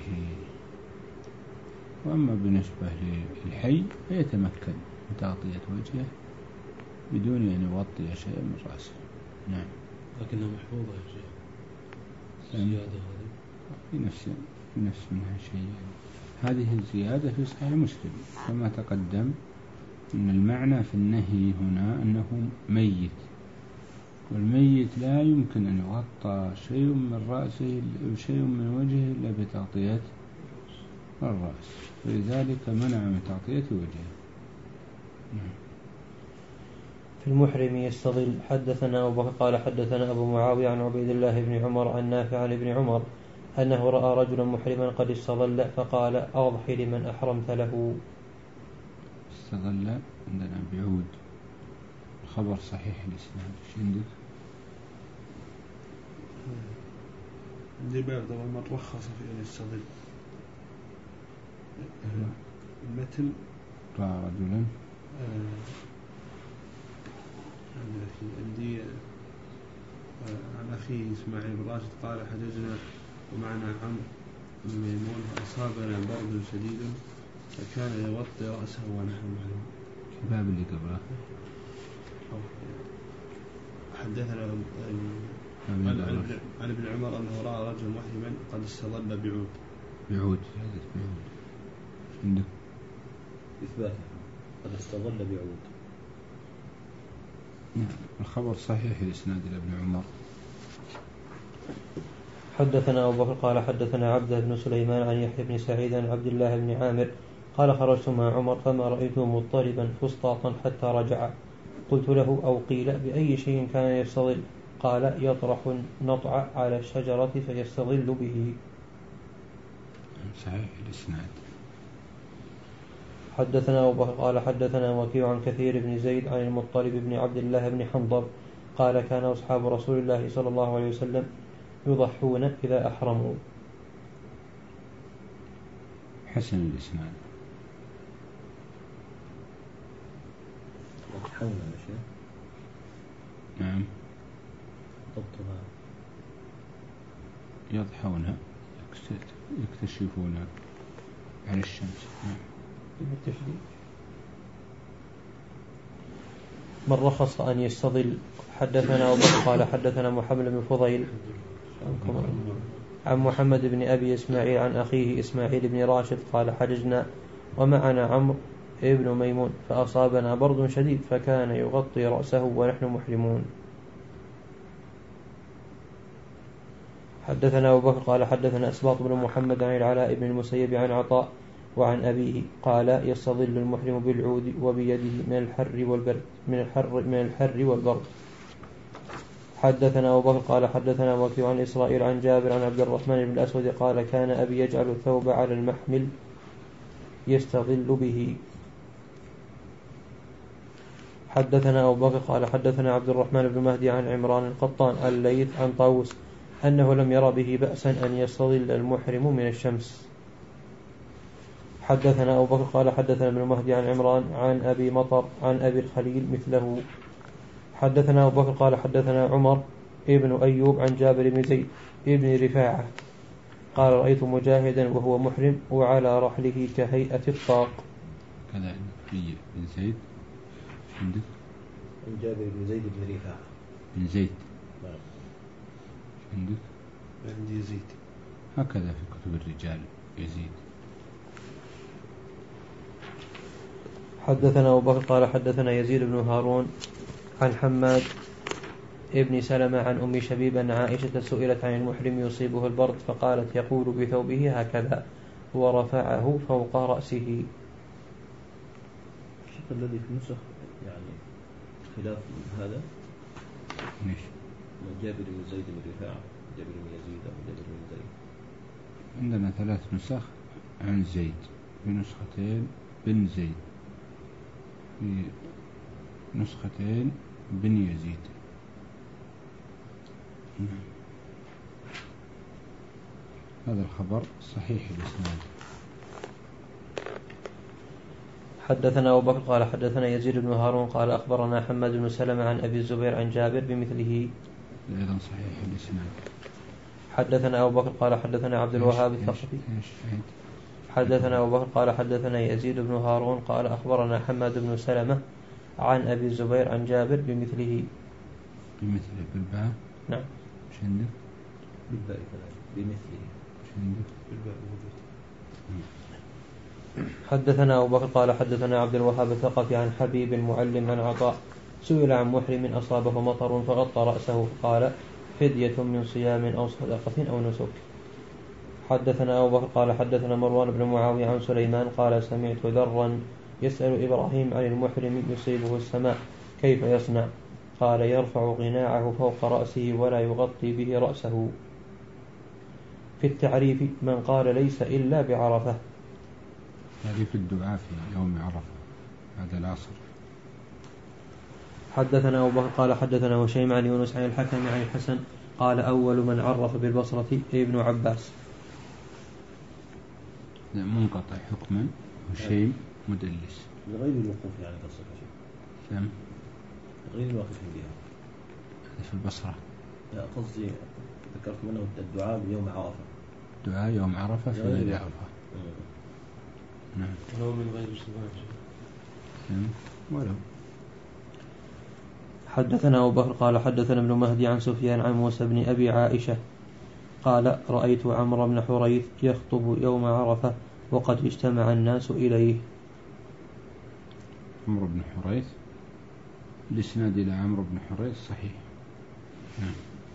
وأما بالنسبة للحي فيتمكن من تغطية وجهه بدون أن يغطي شيء من رأسه. نعم. لكنها محفوظة يا شيخ. الزيادة هذه في نفس في نفس منها شيء. هذه الزيادة في صحيح مسلم كما تقدم أن المعنى في النهي هنا أنه ميت، والميت لا يمكن أن يغطى شيء من رأسه أو شيء من وجهه إلا بتغطية الرأس، ولذلك منع من تغطية وجهه. في المحرم يستظل. حدثنا أبو بكر قال حدثنا أبو معاوية عن عبيد الله بن عمر عن نافع عن ابن عمر أنه رأى رجلا محرما قد استظل فقال أضحي لمن أحرمت له. استظل عندنا بعود. الخبر صحيح الإسناد. ايش عندك؟ عندي باب طبعا من رخص في أن يستظل. المتن رأى رجلا عندي عن أخيه إسماعيل بن راشد قال حجزنا ومعنا عمرو بن ميمون فأصابنا برد شديد فكان يغطي رأسه ونحن معلوم. الباب اللي قبله حدثنا عن ابن عمر أنه رأى رجل محرما قد استظل بعود. بعود هذا بعود. عندك إثبات قد استظل بعود. الخبر صحيح الإسناد إلى ابن عمر. حدثنا أبو بكر قال حدثنا عبده بن سليمان عن يحيى بن سعيد عن عبد الله بن عامر قال خرجت مع عمر فما رأيته مضطربا فسطاطا حتى رجع. قلت له أو قيل بأي شيء كان يستظل؟ قال يطرح النطع على الشجرة فيستظل به. صحيح الإسناد. حدثنا أبو بكر قال حدثنا وكيع عن كثير بن زيد عن المطلب بن عبد الله بن حنظل قال كان أصحاب رسول الله صلى الله عليه وسلم يضحون إذا أحرموا. حسن الإسناد. يضحون يا شيخ. نعم. ضبطها. يضحون يكتشفون عن الشمس. نعم. بالتشديد. من رخص أن يستظل. حدثنا أبو بكر قال حدثنا محمد بن فضيل عن محمد بن أبي إسماعيل عن أخيه إسماعيل بن راشد قال حججنا ومعنا عمرو ابن ميمون فأصابنا برد شديد فكان يغطي رأسه ونحن محرمون. حدثنا أبو بكر قال حدثنا أسباط بن محمد عن العلاء بن المسيب عن عطاء وعن أبيه قال يستظل المحرم بالعود وبيده من الحر والبرد من الحر من الحر والبرد. حدثنا أبو بكر قال حدثنا وكيع عن إسرائيل عن جابر عن عبد الرحمن بن الأسود قال كان أبي يجعل الثوب على المحمل يستظل به. حدثنا أبو بكر قال حدثنا عبد الرحمن بن مهدي عن عمران القطان الليث عن طاووس أنه لم ير به بأسا أن يستظل المحرم من الشمس. حدثنا أبو بكر قال حدثنا ابن مهدي عن عمران عن أبي مطر عن أبي الخليل مثله. حدثنا أبو بكر قال حدثنا عمر ابن أيوب عن جابر بن زيد ابن رفاعة قال رأيت مجاهدا وهو محرم وعلى رحله كهيئة الطاق. كذا بن زيد عندك عن جابر بن زيد بن رفاعة بن زيد عندك عندي يزيد هكذا في كتب الرجال يزيد. حدثنا أبو بكر قال حدثنا يزيد بن هارون عن حماد ابن سلمة عن أم شبيب أن عائشة سئلت عن المحرم يصيبه البرد فقالت يقول بثوبه هكذا ورفعه فوق رأسه. الشيء الذي في النسخ يعني خلاف هذا ليش؟ جابر بن زيد بن رفاعة جابر بن يزيد أو جابر بن زيد. عندنا ثلاث نسخ عن زيد في نسختين بن زيد في نسختين بن يزيد. هذا الخبر صحيح الإسناد. حدثنا أبو بكر قال حدثنا يزيد بن هارون قال أخبرنا حماد بن سلمة عن أبي الزبير عن جابر بمثله أيضا صحيح الإسناد. حدثنا أبو بكر قال حدثنا عبد الوهاب الثقفي. حدثنا أبو بكر قال حدثنا يزيد بن هارون قال أخبرنا حماد بن سلمة عن أبي الزبير عن جابر بمثله. بمثله بالباء. نعم. مش عندك؟ بالباء بمثله. مش عندك؟ بالباء. حدثنا أبو بكر قال حدثنا عبد الوهاب الثقفي عن حبيب المعلم عن عطاء سئل عن محرم أصابه مطر فغطى رأسه قال فدية من صيام أو صدقة أو نسك. حدثنا أبو بكر قال حدثنا مروان بن معاوية عن سليمان قال سمعت ذرا يسأل إبراهيم عن المحرم يصيبه السماء كيف يصنع؟ قال يرفع غناعه فوق رأسه ولا يغطي به رأسه. في التعريف من قال ليس إلا بعرفة. هذه في الدعاء في يوم عرفة هذا العصر. حدثنا أبو بكر قال حدثنا هشيم عن يونس عن الحكم عن الحسن قال أول من عرف بالبصرة ابن عباس. منقطع حكما هشيم مدلس غير الوقوف يعني تصل شيء. نعم. غير الواقف بها. هذا في البصرة. لا قصدي ذكرت منه الدعاء بيوم عرفة. دعاء يوم عرفة في غير عرفة. نعم. ولو من غير سباج. نعم. ولو. حدثنا أبو بكر قال حدثنا ابن مهدي عن سفيان عن موسى بن أبي عائشة قال رأيت عمرو بن حريث يخطب يوم عرفة وقد اجتمع الناس إليه. عمرو بن حريث الإسناد إلى عمرو بن حريث صحيح. نعم.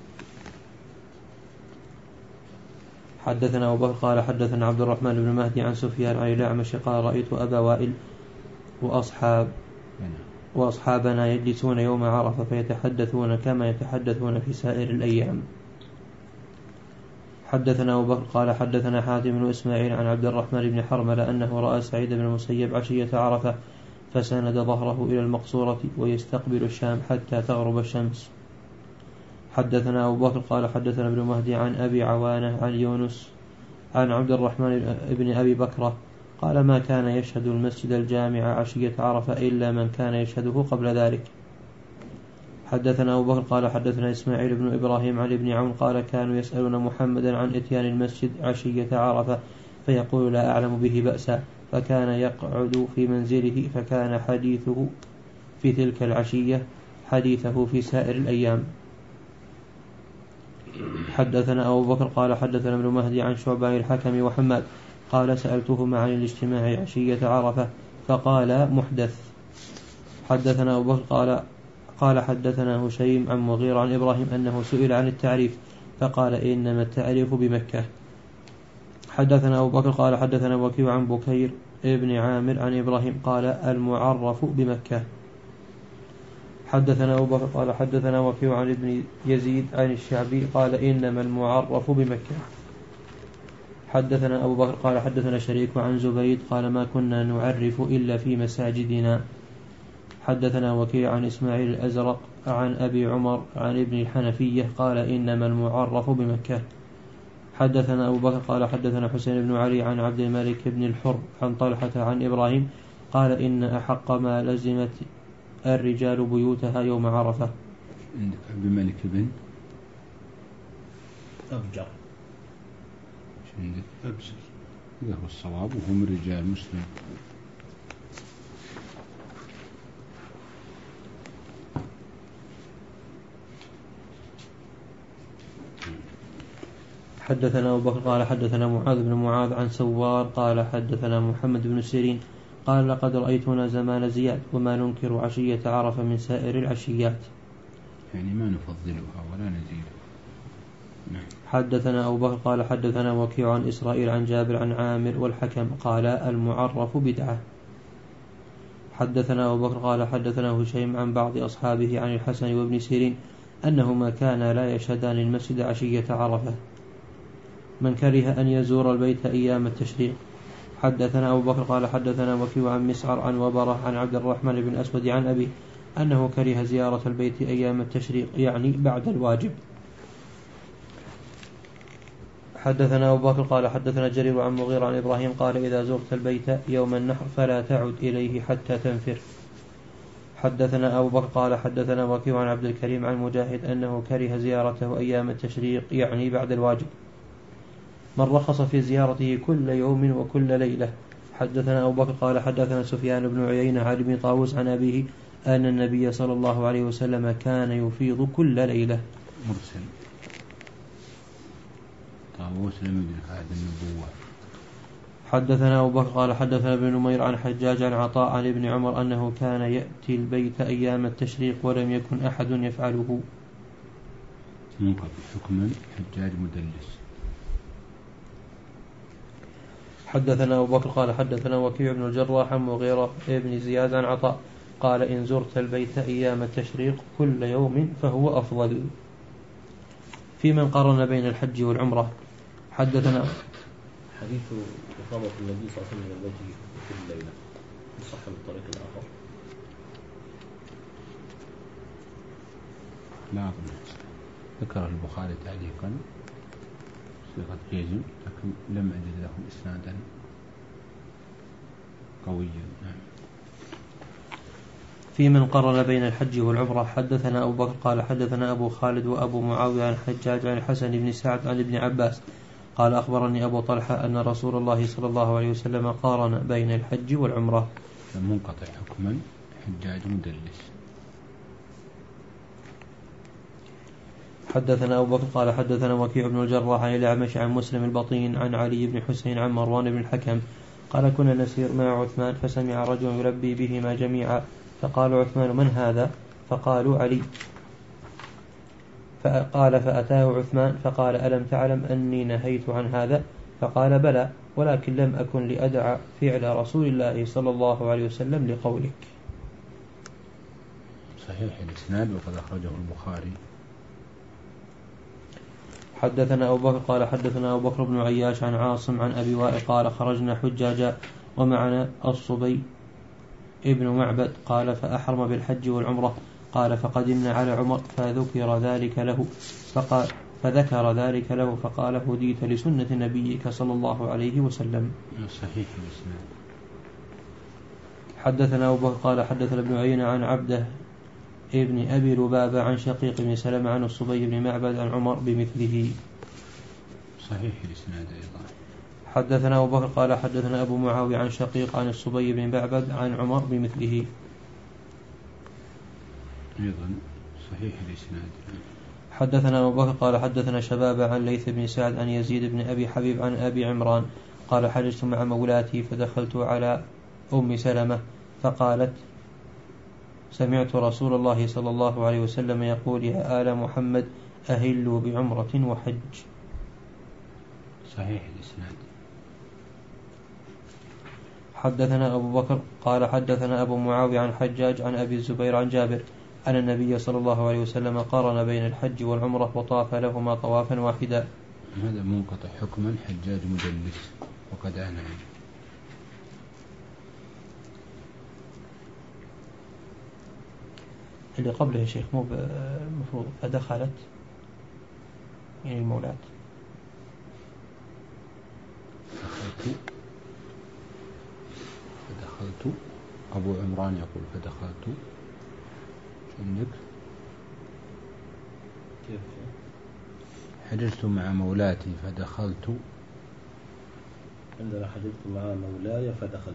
حدثنا أبو بكر قال حدثنا عبد الرحمن بن مهدي عن سفيان عن الأعمش قال رأيت أبا وائل وأصحاب وأصحابنا يجلسون يوم عرفة فيتحدثون كما يتحدثون في سائر الأيام. حدثنا أبو بكر قال حدثنا حاتم بن إسماعيل عن عبد الرحمن بن حرملة أنه رأى سعيد بن المسيب عشية عرفة فساند ظهره إلى المقصورة ويستقبل الشام حتى تغرب الشمس. حدثنا أبو بكر قال حدثنا ابن مهدي عن أبي عوانة عن يونس عن عبد الرحمن بن أبي بكرة قال ما كان يشهد المسجد الجامع عشية عرفة إلا من كان يشهده قبل ذلك. حدثنا أبو بكر قال حدثنا إسماعيل بن إبراهيم عن ابن عون قال كانوا يسألون محمدا عن إتيان المسجد عشية عرفة فيقول لا أعلم به بأسا، فكان يقعد في منزله فكان حديثه في تلك العشية حديثه في سائر الأيام. حدثنا أبو بكر قال حدثنا ابن مهدي عن شعبة الحكم وحماد قال سألتهما عن الاجتماع عشية عرفة فقال محدث. حدثنا أبو بكر قال قال حدثنا هشيم عن مغير عن إبراهيم أنه سئل عن التعريف فقال إنما التعريف بمكة. حدثنا أبو بكر قال حدثنا وكيع عن بكير ابن عامر عن إبراهيم قال المعرف بمكة. حدثنا أبو بكر قال حدثنا وكيع عن ابن يزيد عن الشعبي قال إنما المعرف بمكة. حدثنا أبو بكر قال حدثنا شريك عن زبيد قال ما كنا نعرف إلا في مساجدنا. حدثنا وكيع عن إسماعيل الأزرق عن أبي عمر عن ابن الحنفية قال إنما المعرف بمكة. حدثنا أبو بكر قال حدثنا حسين بن علي عن عبد الملك بن الحر عن طلحة عن إبراهيم قال إن أحق ما لزمت الرجال بيوتها يوم عرفة. عندك عبد الملك بن أبجر عندك أبجر إذا هو الصواب وهم رجال مسلم. حدثنا أبو بكر قال حدثنا معاذ بن معاذ عن سوار قال حدثنا محمد بن سيرين قال لقد رأيتنا زمان زياد وما ننكر عشية عرفة من سائر العشيات، يعني ما نفضلها ولا نزيدها. نعم. حدثنا أبو بكر قال حدثنا وكيع عن إسرائيل عن جابر عن عامر والحكم قال المعرف بدعة. حدثنا أبو بكر قال حدثنا هشيم عن بعض أصحابه عن الحسن وابن سيرين أنهما كانا لا يشهدان المسجد عشية عرفة من كره أن يزور البيت أيام التشريق. حدثنا أبو بكر قال حدثنا وكيع عن مسعر عن وبرة عن عبد الرحمن بن أسود عن أبي أنه كره زيارة البيت أيام التشريق يعني بعد الواجب. حدثنا أبو بكر قال حدثنا جرير عن مغير عن إبراهيم قال إذا زرت البيت يوم النحر فلا تعد إليه حتى تنفر. حدثنا أبو بكر قال حدثنا وكيع عن عبد الكريم عن مجاهد أنه كره زيارته أيام التشريق يعني بعد الواجب من رخص في زيارته كل يوم وكل ليلة. حدثنا أبو بكر قال حدثنا سفيان بن عيينة عن ابن طاووس عن أبيه أن النبي صلى الله عليه وسلم كان يفيض كل ليلة. مرسل طاووس لم يدرك هذا النبوة. حدثنا أبو بكر قال حدثنا ابن نمير عن حجاج عن عطاء عن ابن عمر أنه كان يأتي البيت أيام التشريق ولم يكن أحد يفعله. منقطع حكما حجاج مدلس. حدثنا أبو بكر قال حدثنا وكيع بن الجراح عن مغيرة ابن زياد عن عطاء قال إن زرت البيت أيام التشريق كل يوم فهو أفضل. في من قارن بين الحج والعمرة. حدثنا حديث إقامة النبي صلى الله عليه وسلم من بيته كل ليلة صح من طريق آخر. لا أظن ذكر البخاري تعليقا صيغة جزم لكن لم أجد له إسنادا قويا. نعم. في من قرن بين الحج والعمرة. حدثنا أبو بكر قال حدثنا أبو خالد وأبو معاوية عن حجاج عن الحسن بن سعد عن ابن عباس قال أخبرني أبو طلحة أن رسول الله صلى الله عليه وسلم قارن بين الحج والعمرة. منقطع حكما حجاج مدلس. حدثنا أبو بكر قال حدثنا وكيع بن الجراح عن الأعمش عن مسلم البطين عن علي بن حسين عن مروان بن الحكم قال كنا نسير مع عثمان فسمع رجل يلبي بهما جميعا فقال عثمان من هذا؟ فقالوا علي. فقال فأتاه عثمان فقال ألم تعلم أني نهيت عن هذا؟ فقال بلى ولكن لم أكن لأدع فعل رسول الله صلى الله عليه وسلم لقولك. صحيح الإسناد وقد أخرجه البخاري. حدثنا أبو بكر قال حدثنا أبو بكر بن عياش عن عاصم عن أبي وائل قال خرجنا حجاجا ومعنا الصبي ابن معبد قال فأحرم بالحج والعمرة قال فقدمنا على عمر فذكر ذلك له فقال فذكر ذلك له فقال هديت لسنة نبيك صلى الله عليه وسلم. صحيح الإسناد. حدثنا أبو بكر قال حدثنا ابن عيينة عن عبده ابن أبي لبابة عن شقيق بن سلمة عن الصبي بن معبد عن عمر بمثله. صحيح الإسناد أيضا. حدثنا أبو بكر قال حدثنا أبو معاوية عن شقيق عن الصبي بن معبد عن عمر بمثله. أيضا صحيح الإسناد. حدثنا أبو بكر قال حدثنا شباب عن ليث بن سعد عن يزيد بن أبي حبيب عن أبي عمران قال حججت مع مولاتي فدخلت على أم سلمة فقالت سمعت رسول الله صلى الله عليه وسلم يقول يا آل محمد أهلوا بعمرة وحج. صحيح الإسناد. حدثنا أبو بكر قال حدثنا أبو معاوية عن حجاج عن أبي الزبير عن جابر أن النبي صلى الله عليه وسلم قارن بين الحج والعمرة وطاف لهما طوافا واحدا. هذا منقطع حكما حجاج مدلس وقد أعنى. اللي قبله يا شيخ مو المفروض فدخلت يعني المولات. دخلت فدخلت أبو عمران يقول فدخلت عندك كيف حججت مع مولاتي فدخلت عندنا حججت مع مولاي فدخلت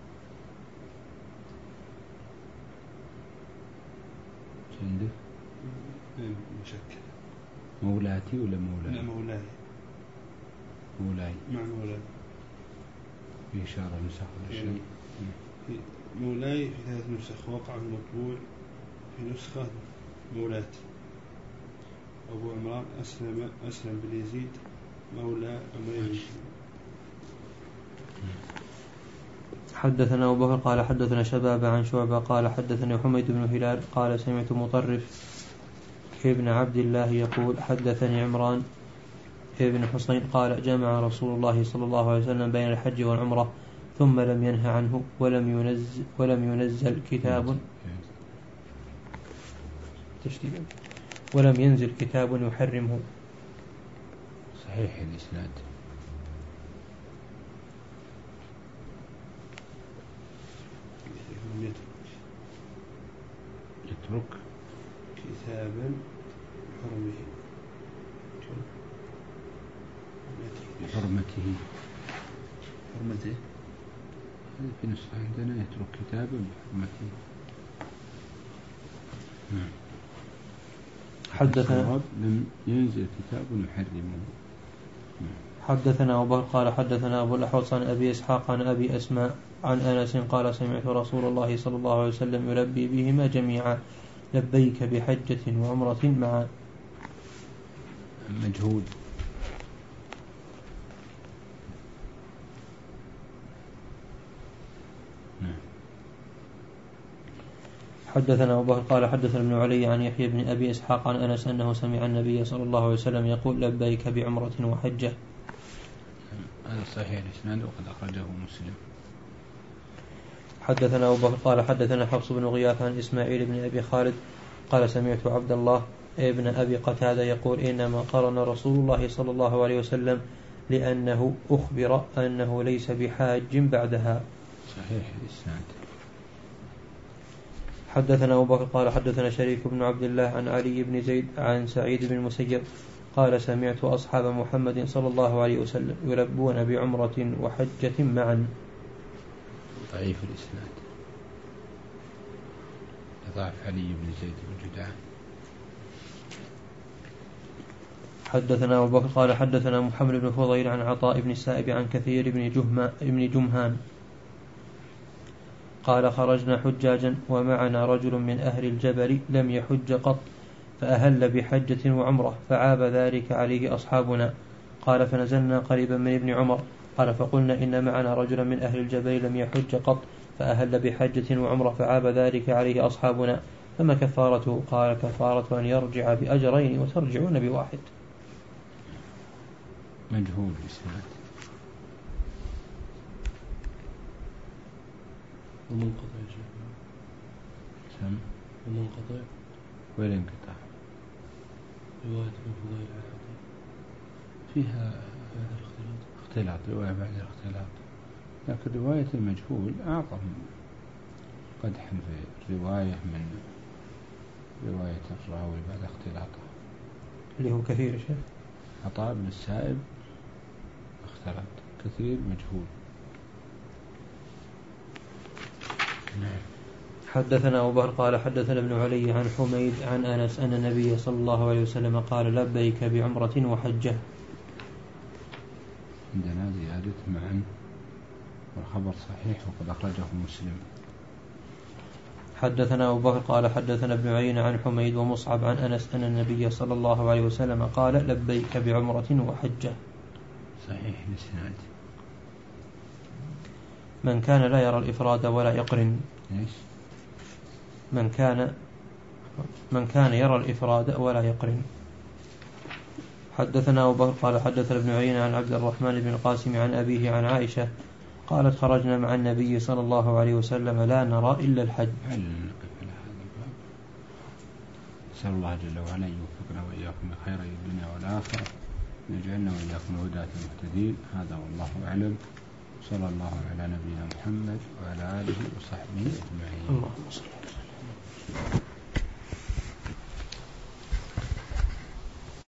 عندك مشكل مولاتي ولا مولاي؟ لا مولاي مولاي مع مولاي في إشارة نسخ ولا شيء. مولاي في ثلاث نسخ وقع المطبوع في نسخة مولات أبو عمران أسلم أسلم بن يزيد مولى عمير. حدثنا أبو بكر قال حدثنا شباب عن شعبة قال حدثني حميد بن هلال قال سمعت مطرف ابن عبد الله يقول حدثني عمران ابن حسين قال جمع رسول الله صلى الله عليه وسلم بين الحج والعمرة ثم لم ينه عنه ولم ينزل, ولم ينزل كتاب تشديدا ولم ينزل كتاب يحرمه. صحيح الإسناد. يترك كتابا حرمه بحرمته حرمته في نسخة عندنا يترك كتابا بحرمته. نعم. حدثنا لم ينزل كتاب يحرمه. حدثنا أبو بكر قال حدثنا أبو الأحوص عن أبي إسحاق عن أبي أسماء عن أنس قال سمعت رسول الله صلى الله عليه وسلم يلبي بهما جميعا لبيك بحجة وعمرة معا. مجهود. حدثنا أبو بكر قال حدثنا ابن علي عن يحيى بن أبي إسحاق عن أنس أنه سمع النبي صلى الله عليه وسلم يقول لبيك بعمرة وحجة. هذا صحيح الإسناد وقد أخرجه مسلم. حدثنا أبو بكر قال حدثنا حفص بن غياث عن إسماعيل بن أبي خالد قال سمعت عبد الله ابن أبي قتادة يقول إنما قرن رسول الله صلى الله عليه وسلم لأنه أخبر أنه ليس بحاج بعدها. صحيح الإسناد. حدثنا أبو بكر قال حدثنا شريك بن عبد الله عن علي بن زيد عن سعيد بن المسيب قال سمعت أصحاب محمد صلى الله عليه وسلم يلبون بعمرة وحجة معا. ضعيف الإسناد. ضعف علي بن زيد بن جدعان. حدثنا أبو بكر قال حدثنا محمد بن فضيل عن عطاء بن السائب عن كثير بن جهما بن جمهان قال خرجنا حجاجا ومعنا رجل من أهل الجبل لم يحج قط فأهل بحجة وعمرة فعاب ذلك عليه أصحابنا. قال فنزلنا قريبا من ابن عمر قال فقلنا إن معنا رجلا من أهل الجبل لم يحج قط فأهل بحجة وعمرة فعاب ذلك عليه أصحابنا فما كفارته؟ قال كفارة أن يرجع بأجرين وترجعون بواحد. مجهول إسناد. ومنقطع يا شيخ. سم ومنقطع ولا انقطاع؟ رواية من فضائل العادة فيها بعد الاختلاط. اختلاط، رواية بعد الاختلاط، لكن رواية المجهول أعظم قدحا في الرواية من رواية الراوي بعد اختلاطه. اللي هو كثير يا شيخ. عطاء بن السائب اختلط، كثير مجهول. نعم. حدثنا أبو بكر قال حدثنا ابن علي عن حميد عن أنس أن النبي صلى الله عليه وسلم قال لبيك بعمرة وحجة. عندنا زيادة معا والخبر صحيح وقد أخرجه مسلم. حدثنا أبو بكر قال حدثنا ابن عيينة عن حميد ومصعب عن أنس أن النبي صلى الله عليه وسلم قال لبيك بعمرة وحجة. صحيح الإسناد. من كان لا يرى الإفراد ولا يقرن. إيش؟ من كان من كان يرى الإفراد ولا يقرن. حدثنا أبو بكر قال حدثنا ابن عيينة عن عبد الرحمن بن القاسم عن أبيه عن عائشة قالت خرجنا مع النبي صلى الله عليه وسلم لا نرى إلا الحج. هل نقف على هذا الباب؟ نسأل الله جل وعلا أن يوفقنا وإياكم لخير الدنيا والآخرة، ويجعلنا وإياكم هداة المهتدين. هذا والله أعلم. صلى الله على نبينا محمد وعلى آله وصحبه أجمعين. اللهم صل وسلم.